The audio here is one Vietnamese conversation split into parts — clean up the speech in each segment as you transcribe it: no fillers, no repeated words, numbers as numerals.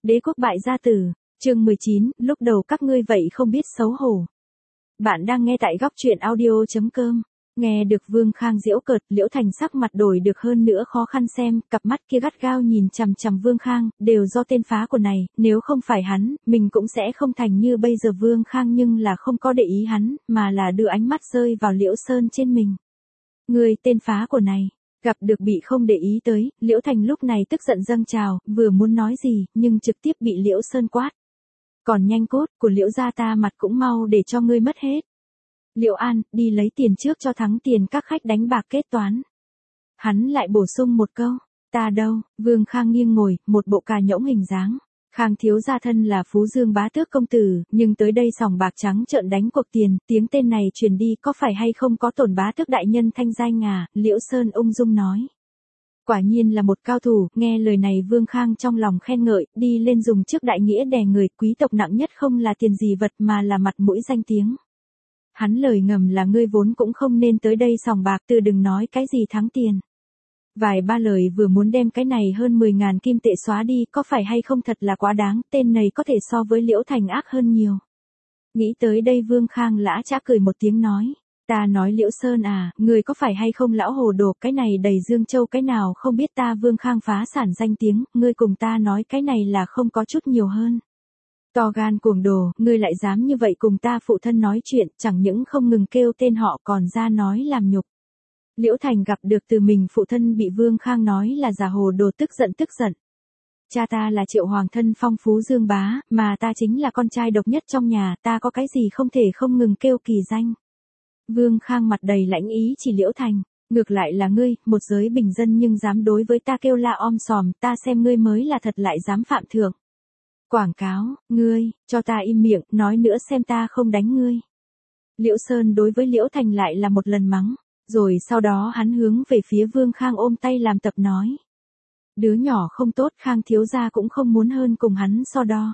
Đế quốc bại gia tử, chương 19, lúc đầu các ngươi vậy không biết xấu hổ. Bạn đang nghe tại góc truyện audio.com. Nghe được Vương Khang giễu cợt, Liễu Thành sắc mặt đổi được hơn nữa khó khăn xem, cặp mắt kia gắt gao nhìn chằm chằm Vương Khang, đều do tên phá của này, nếu không phải hắn, mình cũng sẽ không thành như bây giờ. Vương Khang nhưng là không có để ý hắn, mà là đưa ánh mắt rơi vào Liễu Sơn trên mình. Người tên phá của này. Gặp được bị không để ý tới, Liễu Thành lúc này tức giận dâng trào, vừa muốn nói gì, nhưng trực tiếp bị Liễu Sơn quát. Còn nhanh cốt, của Liễu gia ta mặt cũng mau để cho ngươi mất hết. Liễu An, đi lấy tiền trước cho thắng tiền các khách đánh bạc kết toán. Hắn lại bổ sung một câu, ta đâu, Vương Khang nghiêng ngồi, một bộ cà nhõng hình dáng. Khang thiếu gia thân là Phú Dương bá tước công tử, nhưng tới đây sòng bạc trắng trợn đánh cuộc tiền, tiếng tên này truyền đi có phải hay không có tổn bá tước đại nhân thanh danh à, Liễu Sơn ung dung nói. Quả nhiên là một cao thủ, nghe lời này Vương Khang trong lòng khen ngợi, đi lên dùng trước đại nghĩa đè người, quý tộc nặng nhất không là tiền gì vật mà là mặt mũi danh tiếng. Hắn lời ngầm là ngươi vốn cũng không nên tới đây sòng bạc, từ đừng nói cái gì thắng tiền. Vài ba lời vừa muốn đem cái này hơn 10.000 kim tệ xóa đi, có phải hay không thật là quá đáng, tên này có thể so với Liễu Thành ác hơn nhiều. Nghĩ tới đây Vương Khang lã chã cười một tiếng nói, ta nói Liễu Sơn à, người có phải hay không lão hồ đồ, cái này đầy Dương Châu cái nào không biết ta. Vương Khang phá sản danh tiếng, ngươi cùng ta nói cái này là không có chút nhiều hơn. To gan cuồng đồ, ngươi lại dám như vậy cùng ta phụ thân nói chuyện, chẳng những không ngừng kêu tên họ còn ra nói làm nhục. Liễu Thành gặp được từ mình phụ thân bị Vương Khang nói là giả hồ đồ tức giận. Cha ta là Triệu Hoàng thân phong Phú Dương bá, mà ta chính là con trai độc nhất trong nhà, ta có cái gì không thể không ngừng kêu kỳ danh. Vương Khang mặt đầy lãnh ý chỉ Liễu Thành, ngược lại là ngươi, một giới bình dân nhưng dám đối với ta kêu la om sòm, ta xem ngươi mới là thật lại dám phạm thượng. Quảng cáo, ngươi, cho ta im miệng, nói nữa xem ta không đánh ngươi. Liễu Sơn đối với Liễu Thành lại là một lần mắng, rồi sau đó hắn hướng về phía Vương Khang ôm tay làm tập nói. Đứa nhỏ không tốt, Khang thiếu gia cũng không muốn hơn cùng hắn so đo.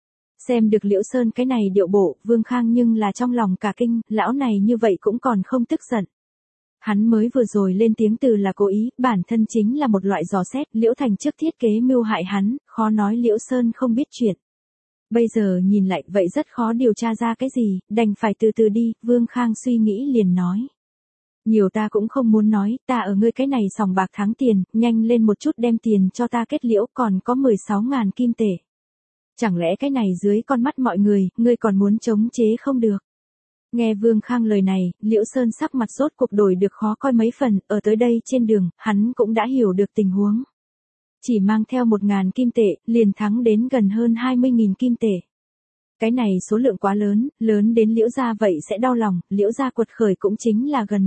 Xem được Liễu Sơn cái này điệu bộ, Vương Khang nhưng là trong lòng cả kinh, lão này như vậy cũng còn không tức giận. Hắn mới vừa rồi lên tiếng từ là cố ý, bản thân chính là một loại dò xét, Liễu Thành trước thiết kế mưu hại hắn, khó nói Liễu Sơn không biết chuyện. Bây giờ nhìn lại vậy rất khó điều tra ra cái gì, đành phải từ từ đi, Vương Khang suy nghĩ liền nói. Nhiều ta cũng không muốn nói, ta ở ngươi cái này sòng bạc thắng tiền, nhanh lên một chút đem tiền cho ta kết liễu, còn có 16.000 kim tệ. Chẳng lẽ cái này dưới con mắt mọi người, ngươi còn muốn chống chế không được. Nghe Vương Khang lời này, Liễu Sơn sắc mặt rốt cuộc đổi được khó coi mấy phần, ở tới đây trên đường, hắn cũng đã hiểu được tình huống. Chỉ mang theo 1.000 kim tệ, liền thắng đến gần hơn 20.000 kim tệ. Cái này số lượng quá lớn, lớn đến Liễu gia vậy sẽ đau lòng, Liễu gia quật khởi cũng chính là gần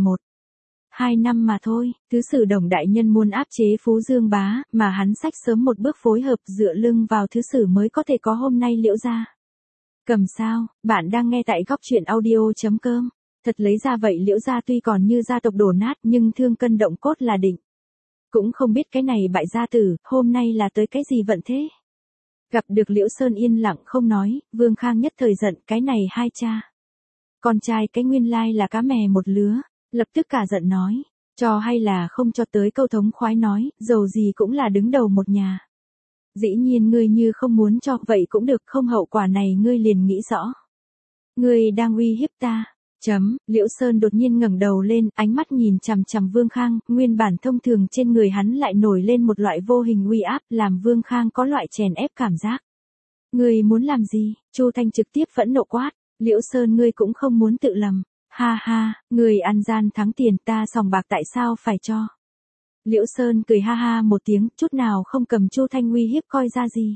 1-2 năm mà thôi. Thứ sử Đồng đại nhân muốn áp chế Phú Dương bá, mà hắn xách sớm một bước phối hợp dựa lưng vào thứ sử mới có thể có hôm nay Liễu gia. Cầm sao, bạn đang nghe tại góc truyện audio.com. Thật lấy ra vậy Liễu gia tuy còn như gia tộc đổ nát nhưng thương cân động cốt là định. Cũng không biết cái này bại gia tử, hôm nay là tới cái gì vận thế. Gặp được Liễu Sơn yên lặng không nói, Vương Khang nhất thời giận, cái này hai cha. Con trai cái nguyên lai là cá mè một lứa, lập tức cả giận nói, cho hay là không cho tới câu thống khoái nói, dầu gì cũng là đứng đầu một nhà. Dĩ nhiên ngươi như không muốn cho, vậy cũng được, không hậu quả này ngươi liền nghĩ rõ. Ngươi đang uy hiếp ta. Liễu Sơn đột nhiên ngẩng đầu lên, ánh mắt nhìn chằm chằm Vương Khang, nguyên bản thông thường trên người hắn lại nổi lên một loại vô hình uy áp, làm Vương Khang có loại chèn ép cảm giác. Ngươi muốn làm gì? Chu Thanh trực tiếp phẫn nộ quát, Liễu Sơn ngươi cũng không muốn tự lầm. Ha ha, ngươi ăn gian thắng tiền, ta sòng bạc tại sao phải cho? Liễu Sơn cười ha ha một tiếng, chút nào không cầm Chu Thanh uy hiếp coi ra gì.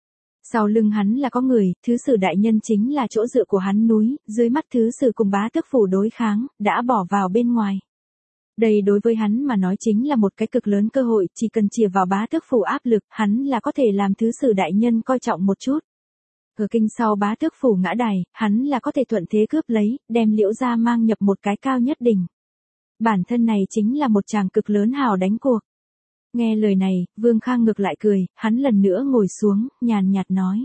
Sau lưng hắn là có người, thứ sử đại nhân chính là chỗ dựa của hắn núi, dưới mắt thứ sử cùng bá tước phủ đối kháng, đã bỏ vào bên ngoài. Đây đối với hắn mà nói chính là một cái cực lớn cơ hội, chỉ cần chìa vào bá tước phủ áp lực, hắn là có thể làm thứ sử đại nhân coi trọng một chút. Ở kinh sau bá tước phủ ngã đài, hắn là có thể thuận thế cướp lấy, đem Liễu gia mang nhập một cái cao nhất đỉnh. Bản thân này chính là một chàng cực lớn hào đánh cuộc. Nghe lời này, Vương Khang ngược lại cười, hắn lần nữa ngồi xuống, nhàn nhạt nói.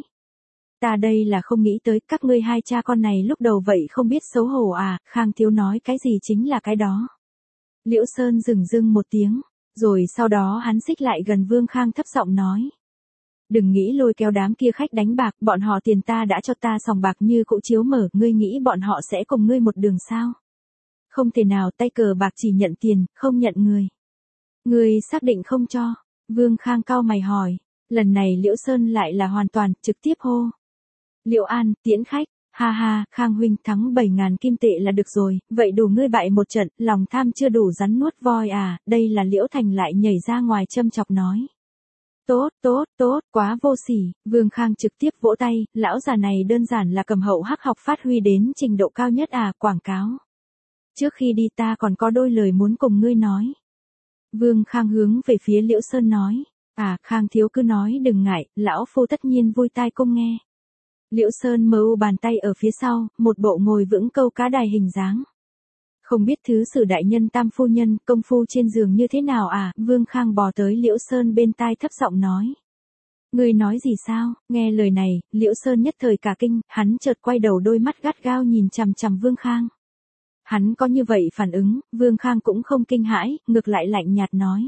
Ta đây là không nghĩ tới các ngươi hai cha con này lúc đầu vậy không biết xấu hổ à, Khang thiếu nói cái gì chính là cái đó. Liễu Sơn dừng một tiếng, rồi sau đó hắn xích lại gần Vương Khang thấp giọng nói. Đừng nghĩ lôi kéo đám kia khách đánh bạc, bọn họ tiền ta đã cho ta sòng bạc như cỗ chiếu mở, ngươi nghĩ bọn họ sẽ cùng ngươi một đường sao? Không thể nào, tay cờ bạc chỉ nhận tiền, không nhận người. Ngươi xác định không cho? Vương Khang cau mày hỏi. Lần này Liễu Sơn lại là hoàn toàn, trực tiếp hô. Liễu An, tiễn khách. Ha ha, Khang huynh thắng 7.000 kim tệ là được rồi, vậy đủ ngươi bại một trận, lòng tham chưa đủ rắn nuốt voi à, đây là Liễu Thành lại nhảy ra ngoài châm chọc nói. Tốt, tốt, tốt, quá vô sỉ, Vương Khang trực tiếp vỗ tay, lão già này đơn giản là cầm hậu hắc học phát huy đến trình độ cao nhất à, quảng cáo. Trước khi đi ta còn có đôi lời muốn cùng ngươi nói. Vương Khang hướng về phía Liễu Sơn nói, Khang thiếu cứ nói đừng ngại, lão phu tất nhiên vui tai cung nghe. Liễu Sơn mờ u bàn tay ở phía sau, một bộ ngồi vững câu cá đài hình dáng. Không biết thứ sử đại nhân tam phu nhân, công phu trên giường như thế nào à, Vương Khang bò tới Liễu Sơn bên tai thấp giọng nói. Ngươi nói gì sao, nghe lời này, Liễu Sơn nhất thời cả kinh, hắn chợt quay đầu đôi mắt gắt gao nhìn chằm chằm Vương Khang. Hắn có như vậy phản ứng, Vương Khang cũng không kinh hãi, ngược lại lạnh nhạt nói.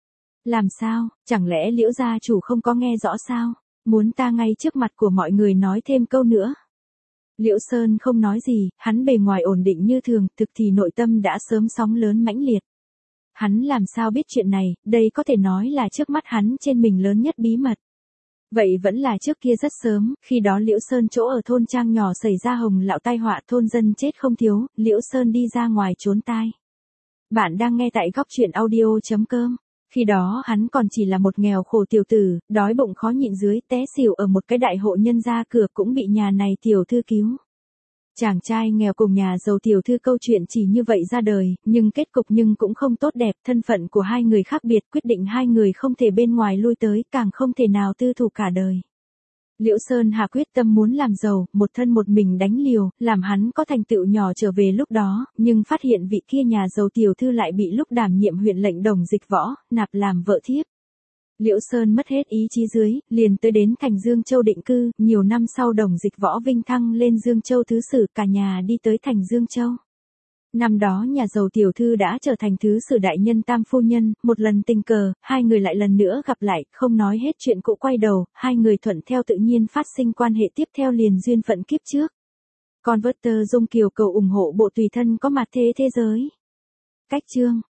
Làm sao, chẳng lẽ Liễu gia chủ không có nghe rõ sao, muốn ta ngay trước mặt của mọi người nói thêm câu nữa. Liễu Sơn không nói gì, hắn bề ngoài ổn định như thường, thực thì nội tâm đã sớm sóng lớn mãnh liệt. Hắn làm sao biết chuyện này, đây có thể nói là trước mắt hắn trên mình lớn nhất bí mật. Vậy vẫn là trước kia rất sớm, khi đó Liễu Sơn chỗ ở thôn trang nhỏ xảy ra hồng lạo tai họa, thôn dân chết không thiếu, Liễu Sơn đi ra ngoài trốn tai. Bạn đang nghe tại góc truyện audio.com. Khi đó hắn còn chỉ là một nghèo khổ tiểu tử, đói bụng khó nhịn dưới, té xỉu ở một cái đại hộ nhân gia cửa, cũng bị nhà này tiểu thư cứu. Chàng trai nghèo cùng nhà giàu tiểu thư câu chuyện chỉ như vậy ra đời, nhưng kết cục cũng không tốt đẹp, thân phận của hai người khác biệt, quyết định hai người không thể bên ngoài lui tới, càng không thể nào tư thù cả đời. Liễu Sơn hạ quyết tâm muốn làm giàu, một thân một mình đánh liều, làm hắn có thành tựu nhỏ trở về lúc đó, nhưng phát hiện vị kia nhà giàu tiểu thư lại bị lúc đảm nhiệm huyện lệnh Đồng Dịch Võ, nạp làm vợ thiếp. Liễu Sơn mất hết ý chí dưới, liền tới đến thành Dương Châu định cư, nhiều năm sau Đồng Dịch Võ vinh thăng lên Dương Châu thứ sử, cả nhà đi tới thành Dương Châu. Năm đó nhà giàu tiểu thư đã trở thành thứ sử đại nhân tam phu nhân, một lần tình cờ, hai người lại lần nữa gặp lại, không nói hết chuyện cũ quay đầu, hai người thuận theo tự nhiên phát sinh quan hệ tiếp theo liền duyên phận kiếp trước. Converter Dung Kiều cầu ủng hộ bộ tùy thân có mặt thế thế giới. Cách chương